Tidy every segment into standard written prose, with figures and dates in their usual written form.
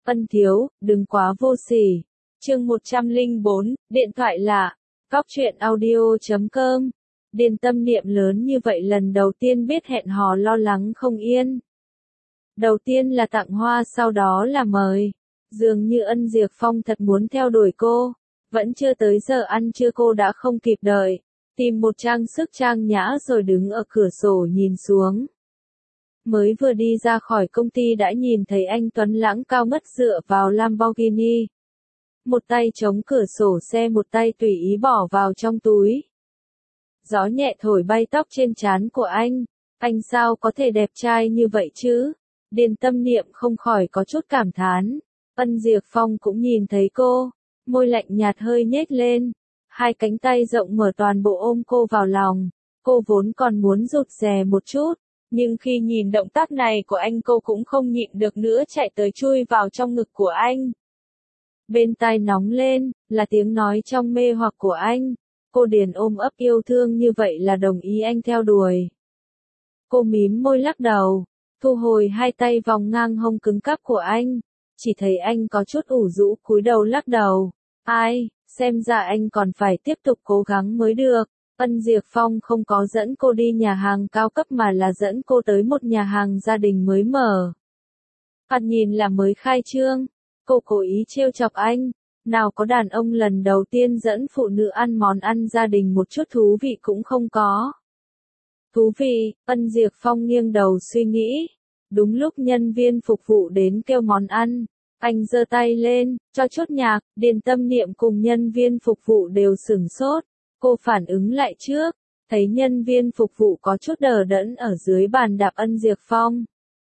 Ân thiếu, đừng quá vô sỉ. Chương 104, điện thoại lạ. Góc truyện audio.com. Điền tâm niệm lớn như vậy lần đầu tiên biết hẹn hò lo lắng không yên. Đầu tiên là tặng hoa, sau đó là mời. Dường như Ân Diệp Phong thật muốn theo đuổi cô. Vẫn chưa tới giờ ăn trưa cô đã không kịp đợi. Tìm một trang sức trang nhã rồi đứng ở cửa sổ nhìn xuống. Mới vừa đi ra khỏi công ty đã nhìn thấy anh Tuấn Lãng cao ngất dựa vào Lamborghini. Một tay chống cửa sổ xe, một tay tùy ý bỏ vào trong túi. Gió nhẹ thổi bay tóc trên trán của anh sao có thể đẹp trai như vậy chứ? Điền tâm niệm không khỏi có chút cảm thán. Ân Diệp Phong cũng nhìn thấy cô, môi lạnh nhạt hơi nhếch lên, hai cánh tay rộng mở toàn bộ ôm cô vào lòng. Cô vốn còn muốn rụt rè một chút, nhưng khi nhìn động tác này của anh cô cũng không nhịn được nữa chạy tới chui vào trong ngực của anh. Bên tai nóng lên, là tiếng nói trong mê hoặc của anh. Cô Điền ôm ấp yêu thương như vậy là đồng ý anh theo đuổi. Cô mím môi lắc đầu, thu hồi hai tay vòng ngang hông cứng cáp của anh. Chỉ thấy anh có chút ủ rũ cúi đầu lắc đầu. Ai, xem ra anh còn phải tiếp tục cố gắng mới được. Ân Diệp Phong không có dẫn cô đi nhà hàng cao cấp mà là dẫn cô tới một nhà hàng gia đình mới mở. Thoạt nhìn là mới khai trương. Cô cố ý trêu chọc anh. Nào có đàn ông lần đầu tiên dẫn phụ nữ ăn món ăn gia đình một chút thú vị cũng không có. Thú vị, Ân Diệp Phong nghiêng đầu suy nghĩ. Đúng lúc nhân viên phục vụ đến kêu món ăn, anh giơ tay lên, cho chốt nhạc. Điền tâm niệm cùng nhân viên phục vụ đều sửng sốt. Cô phản ứng lại trước, thấy nhân viên phục vụ có chút đờ đẫn ở dưới bàn đạp Ân Diệp Phong.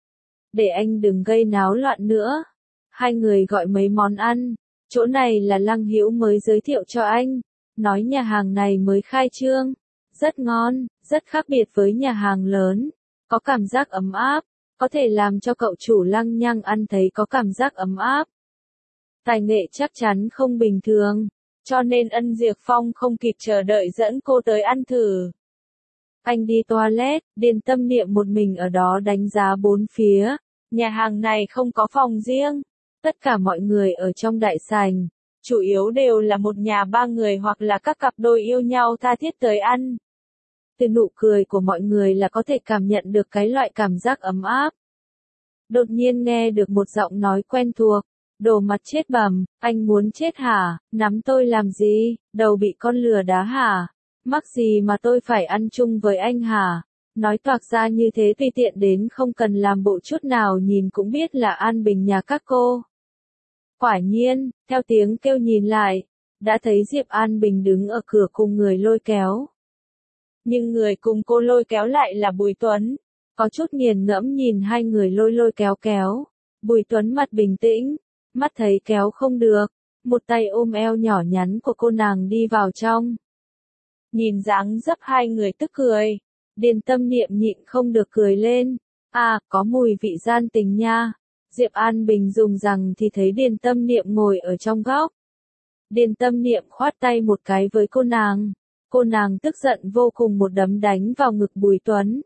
Để anh đừng gây náo loạn nữa. Hai người gọi mấy món ăn. Chỗ này là Lăng Hữu mới giới thiệu cho anh. Nói nhà hàng này mới khai trương. Rất ngon, rất khác biệt với nhà hàng lớn. Có cảm giác ấm áp. Có thể làm cho cậu chủ Lăng Nhăng ăn thấy có cảm giác ấm áp. Tài nghệ chắc chắn không bình thường. Cho nên Ân Diệp Phong không kịp chờ đợi dẫn cô tới ăn thử. Anh đi toilet, Điền tâm niệm một mình ở đó đánh giá bốn phía. Nhà hàng này không có phòng riêng. Tất cả mọi người ở trong đại sảnh, chủ yếu đều là một nhà ba người hoặc là các cặp đôi yêu nhau tha thiết tới ăn. Từ nụ cười của mọi người là có thể cảm nhận được cái loại cảm giác ấm áp. Đột nhiên nghe được một giọng nói quen thuộc. Đồ mặt chết bầm, anh muốn chết hả? Nắm tôi làm gì? Đầu bị con lừa đá hả? Mắc gì mà tôi phải ăn chung với anh hả? Nói toạc ra như thế tùy tiện đến không cần làm bộ chút nào nhìn cũng biết là An Bình nhà các cô. Quả nhiên, theo tiếng kêu nhìn lại, đã thấy Diệp An Bình đứng ở cửa cùng người lôi kéo. Nhưng người cùng cô lôi kéo lại là Bùi Tuấn. Có chút nghiền ngẫm nhìn hai người lôi kéo. Bùi Tuấn mặt bình tĩnh, mắt thấy kéo không được, một tay ôm eo nhỏ nhắn của cô nàng đi vào trong. Nhìn dáng dấp hai người tức cười, Điền tâm niệm nhịn không được cười lên. À, có mùi vị gian tình nha. Diệp An Bình dùng rằng thì thấy Điền tâm niệm ngồi ở trong góc. Điền tâm niệm khoát tay một cái với cô nàng. Cô nàng tức giận vô cùng một đấm đánh vào ngực Bùi Tuấn.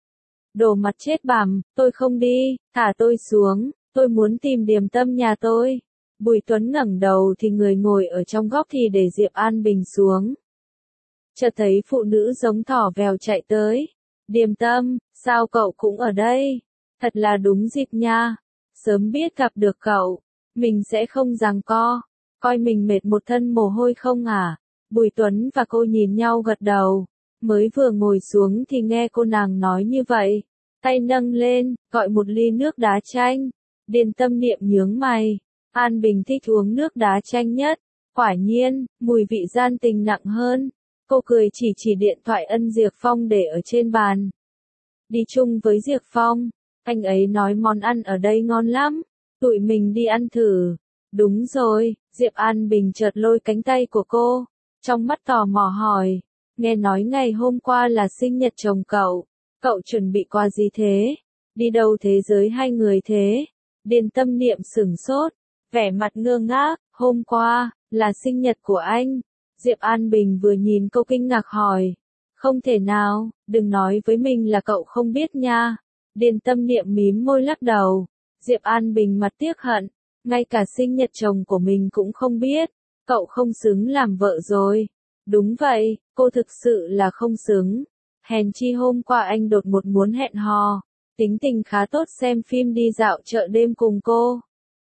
Đồ mặt chết bằm, tôi không đi, thả tôi xuống, tôi muốn tìm Điềm Tâm nhà tôi. Bùi Tuấn ngẩng đầu thì người ngồi ở trong góc thì để Diệp An Bình xuống. Chợt thấy phụ nữ giống thỏ vèo chạy tới. Điềm Tâm, sao cậu cũng ở đây? Thật là đúng dịp nha. Sớm biết gặp được cậu, mình sẽ không giằng co, coi mình mệt một thân mồ hôi không à? Bùi Tuấn và cô nhìn nhau gật đầu, mới vừa ngồi xuống thì nghe cô nàng nói như vậy, tay nâng lên, gọi một ly nước đá chanh. Điền tâm niệm nhướng mày, An Bình thích uống nước đá chanh nhất, quả nhiên, mùi vị gian tình nặng hơn. Cô cười chỉ điện thoại Ân Diệp Phong để ở trên bàn. Đi chung với Diệp Phong. Anh ấy nói món ăn ở đây ngon lắm, tụi mình đi ăn thử. Đúng rồi, Diệp An Bình chợt lôi cánh tay của cô, trong mắt tò mò hỏi, nghe nói ngày hôm qua là sinh nhật chồng cậu chuẩn bị quà gì thế? Đi đâu thế giới hai người thế? Điền tâm niệm sửng sốt, vẻ mặt ngơ ngác, hôm qua, là sinh nhật của anh. Diệp An Bình vừa nhìn cô kinh ngạc hỏi, không thể nào, đừng nói với mình là cậu không biết nha. Điền tâm niệm mím môi lắc đầu. Diệp An Bình mặt tiếc hận, Ngay cả sinh nhật chồng của mình cũng không biết, cậu không xứng làm vợ rồi. Đúng vậy, cô thực sự là không xứng. Hèn chi hôm qua anh đột ngột muốn hẹn hò, tính tình khá tốt xem phim đi dạo chợ đêm cùng cô.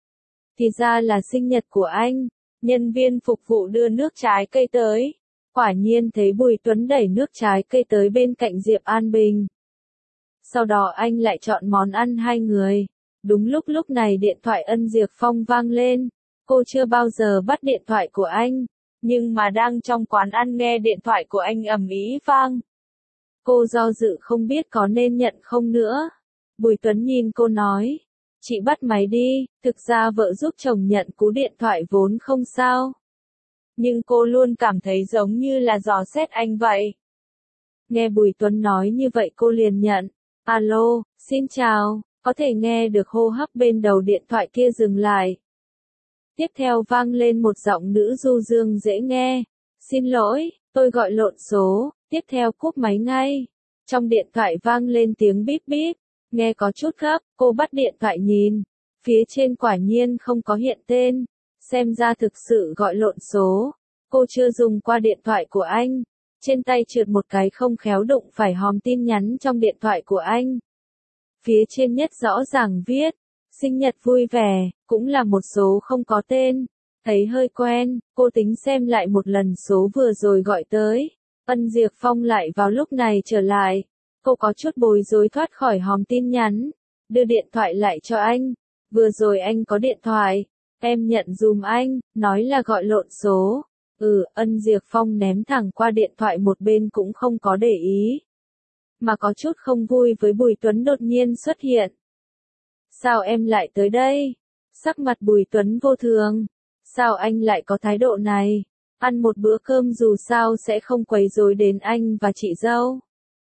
Thì ra là sinh nhật của anh, nhân viên phục vụ đưa nước trái cây tới. Quả nhiên thấy Bùi Tuấn đẩy nước trái cây tới bên cạnh Diệp An Bình. Sau đó anh lại chọn món ăn hai người. Đúng lúc này điện thoại Ân Diệp Phong vang lên. Cô chưa bao giờ bắt điện thoại của anh, nhưng mà đang trong quán ăn nghe điện thoại của anh ầm ĩ vang. Cô do dự không biết có nên nhận không nữa. Bùi Tuấn nhìn cô nói, chị bắt máy đi, thực ra vợ giúp chồng nhận cú điện thoại vốn không sao. Nhưng cô luôn cảm thấy giống như là dò xét anh vậy. Nghe Bùi Tuấn nói như vậy cô liền nhận. Alo, xin chào, có thể nghe được hô hấp bên đầu điện thoại kia dừng lại. Tiếp theo vang lên một giọng nữ du dương dễ nghe. Xin lỗi, tôi gọi lộn số, tiếp theo cúp máy ngay. Trong điện thoại vang lên tiếng bíp bíp, nghe có chút gấp, cô bắt điện thoại nhìn. Phía trên quả nhiên không có hiện tên, xem ra thực sự gọi lộn số. Cô chưa dùng qua điện thoại của anh. Trên tay trượt một cái không khéo đụng phải hòm tin nhắn trong điện thoại của anh. Phía trên nhất rõ ràng viết, sinh nhật vui vẻ, cũng là một số không có tên. Thấy hơi quen, cô tính xem lại một lần số vừa rồi gọi tới. Ân Diệp Phong lại vào lúc này trở lại. Cô có chút bối rối thoát khỏi hòm tin nhắn. Đưa điện thoại lại cho anh. Vừa rồi anh có điện thoại. Em nhận dùm anh, nói là gọi lộn số. Ân Diệp Phong ném thẳng qua điện thoại một bên cũng không có để ý. Mà có chút không vui với Bùi Tuấn đột nhiên xuất hiện. Sao em lại tới đây? Sắc mặt Bùi Tuấn vô thường. Sao anh lại có thái độ này? Ăn một bữa cơm dù sao sẽ không quấy rối đến anh và chị dâu.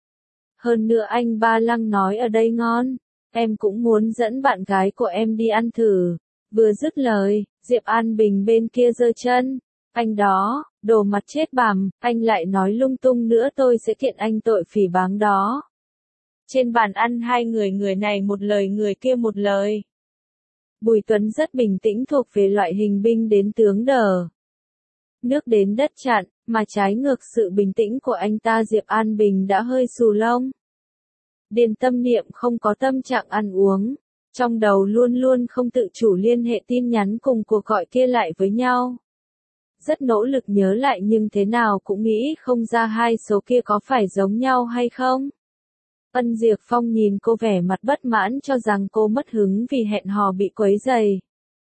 Hơn nữa anh Ba Lăng nói ở đây ngon. Em cũng muốn dẫn bạn gái của em đi ăn thử. Vừa dứt lời, Diệp An Bình bên kia giơ chân. Anh đó, đồ mặt chết bằm, anh lại nói lung tung nữa tôi sẽ kiện anh tội phỉ báng đó. Trên bàn ăn hai người này một lời người kia một lời. Bùi Tuấn rất bình tĩnh thuộc về loại hình binh đến tướng đờ. Nước đến đất chặn, mà trái ngược sự bình tĩnh của anh ta Diệp An Bình đã hơi xù lông. Điền Tâm Niệm không có tâm trạng ăn uống. Trong đầu luôn luôn không tự chủ liên hệ tin nhắn cùng cuộc gọi kia lại với nhau. Rất nỗ lực nhớ lại nhưng thế nào cũng nghĩ không ra hai số kia có phải giống nhau hay không. Ân Diệp Phong nhìn cô vẻ mặt bất mãn cho rằng cô mất hứng vì hẹn hò bị quấy rầy.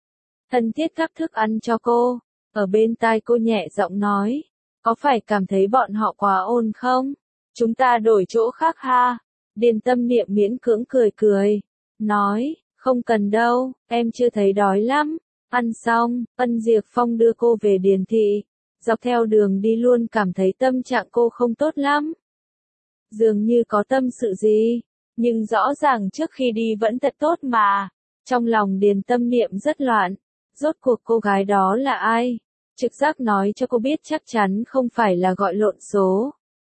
Thân thiết gắp thức ăn cho cô, ở bên tai cô nhẹ giọng nói, có phải cảm thấy bọn họ quá ồn không? Chúng ta đổi chỗ khác ha. Điền Tâm Niệm miễn cưỡng cười, nói, không cần đâu, em chưa thấy đói lắm. Ăn xong, Ân Diệp Phong đưa cô về Điền thị. Dọc theo đường đi luôn cảm thấy tâm trạng cô không tốt lắm. Dường như có tâm sự gì, nhưng rõ ràng trước khi đi vẫn thật tốt mà. Trong lòng Điền Tâm Niệm rất loạn. Rốt cuộc cô gái đó là ai? Trực giác nói cho cô biết chắc chắn không phải là gọi lộn số.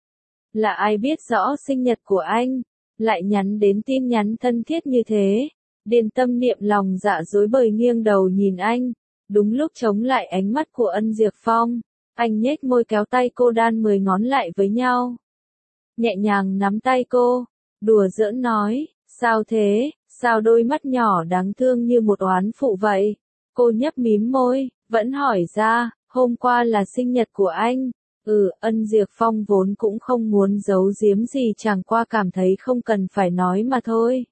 Là ai biết rõ sinh nhật của anh, lại nhắn đến tin nhắn thân thiết như thế. Điền Tâm Niệm lòng dạ rối bời nghiêng đầu nhìn anh. Đúng lúc chống lại ánh mắt của Ân Diệp Phong, anh nhếch môi kéo tay cô đan 10 ngón lại với nhau. Nhẹ nhàng nắm tay cô, đùa giỡn nói, sao thế, sao đôi mắt nhỏ đáng thương như một oán phụ vậy? Cô nhấp mím môi, vẫn hỏi ra, hôm qua là sinh nhật của anh. Ân Diệp Phong vốn cũng không muốn giấu giếm gì chẳng qua cảm thấy không cần phải nói mà thôi.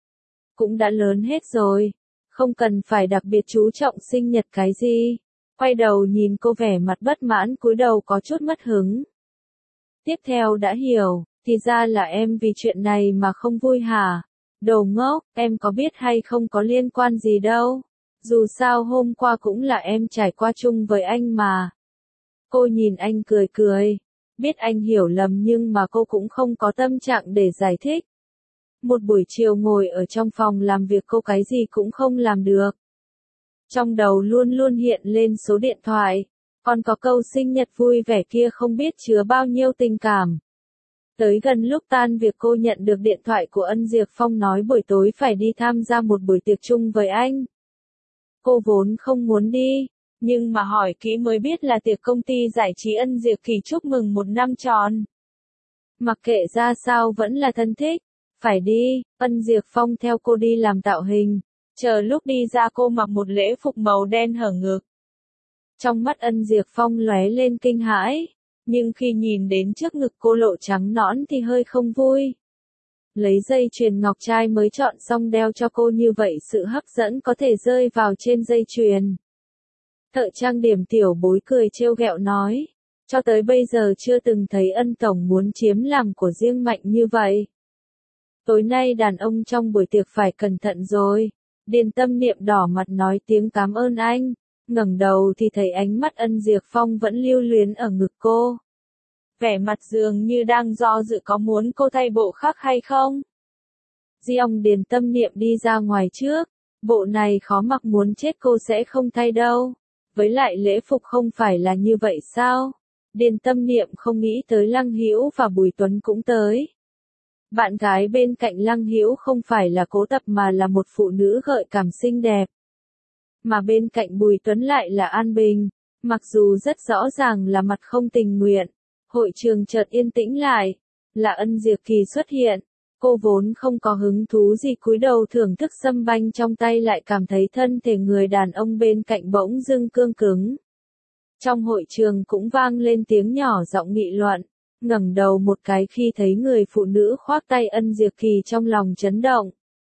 Cũng đã lớn hết rồi, không cần phải đặc biệt chú trọng sinh nhật cái gì. Quay đầu nhìn cô vẻ mặt bất mãn cúi đầu có chút mất hứng. Tiếp theo đã hiểu, thì ra là em vì chuyện này mà không vui hả? Đồ ngốc, em có biết hay không có liên quan gì đâu. Dù sao hôm qua cũng là em trải qua chung với anh mà. Cô nhìn anh cười, biết anh hiểu lầm nhưng mà cô cũng không có tâm trạng để giải thích. Một buổi chiều ngồi ở trong phòng làm việc cô cái gì cũng không làm được. Trong đầu luôn luôn hiện lên số điện thoại, còn có câu sinh nhật vui vẻ kia không biết chứa bao nhiêu tình cảm. Tới gần lúc tan việc cô nhận được điện thoại của Ân Diệp Phong nói buổi tối phải đi tham gia một buổi tiệc chung với anh. Cô vốn không muốn đi, nhưng mà hỏi kỹ mới biết là tiệc công ty giải trí Ân Diệp Kỳ chúc mừng 1 năm tròn. Mặc kệ ra sao vẫn là thân thích, phải đi, Ân Diệp Phong theo cô đi làm tạo hình, chờ lúc đi ra cô mặc một lễ phục màu đen hở ngực. Trong mắt Ân Diệp Phong lóe lên kinh hãi, nhưng khi nhìn đến trước ngực cô lộ trắng nõn thì hơi không vui. Lấy dây chuyền ngọc trai mới chọn xong đeo cho cô như vậy sự hấp dẫn có thể rơi vào trên dây chuyền. Thợ trang điểm tiểu bối cười trêu ghẹo nói, cho tới bây giờ chưa từng thấy Ân tổng muốn chiếm làm của riêng Mạnh như vậy. Tối nay đàn ông trong buổi tiệc phải cẩn thận rồi. Điền Tâm Niệm đỏ mặt nói tiếng cảm ơn anh, ngẩng đầu thì thấy ánh mắt Ân Diệp Phong vẫn lưu luyến ở ngực cô. Vẻ mặt dường như đang do dự có muốn cô thay bộ khác hay không. Di ông Điền Tâm Niệm đi ra ngoài trước, bộ này khó mặc muốn chết cô sẽ không thay đâu. Với lại lễ phục không phải là như vậy sao? Điền Tâm Niệm không nghĩ tới Lăng Hữu và Bùi Tuấn cũng tới. Bạn gái bên cạnh Lăng Hữu không phải là Cố Tập mà là một phụ nữ gợi cảm xinh đẹp. Mà bên cạnh Bùi Tuấn lại là An Bình, mặc dù rất rõ ràng là mặt không tình nguyện. Hội trường chợt yên tĩnh lại, là Ân Diệp Kỳ xuất hiện. Cô vốn không có hứng thú gì cúi đầu thưởng thức sâm banh trong tay lại cảm thấy thân thể người đàn ông bên cạnh bỗng dưng cương cứng. Trong hội trường cũng vang lên tiếng nhỏ giọng nghị luận, ngẩng đầu một cái khi thấy người phụ nữ khoác tay Ân Diệp Kỳ trong lòng chấn động.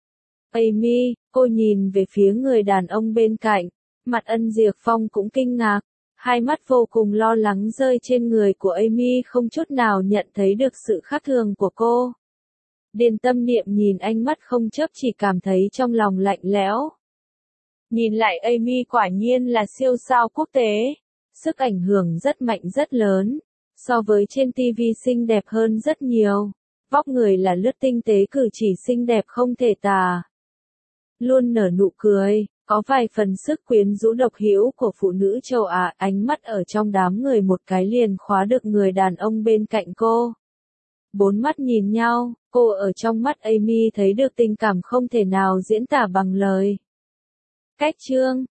Amy, cô nhìn về phía người đàn ông bên cạnh, mặt Ân Diệp Phong cũng kinh ngạc, hai mắt vô cùng lo lắng rơi trên người của Amy không chút nào nhận thấy được sự khác thường của cô. Điền Tâm Niệm nhìn ánh mắt không chớp chỉ cảm thấy trong lòng lạnh lẽo. Nhìn lại Amy quả nhiên là siêu sao quốc tế, sức ảnh hưởng rất mạnh rất lớn, so với trên TV xinh đẹp hơn rất nhiều, vóc người là lướt tinh tế cử chỉ xinh đẹp không thể tả. Luôn nở nụ cười, có vài phần sức quyến rũ độc hữu của phụ nữ châu Á, ánh mắt ở trong đám người một cái liền khóa được người đàn ông bên cạnh cô. Bốn mắt nhìn nhau, cô ở trong mắt Amy thấy được tình cảm không thể nào diễn tả bằng lời. Cách chương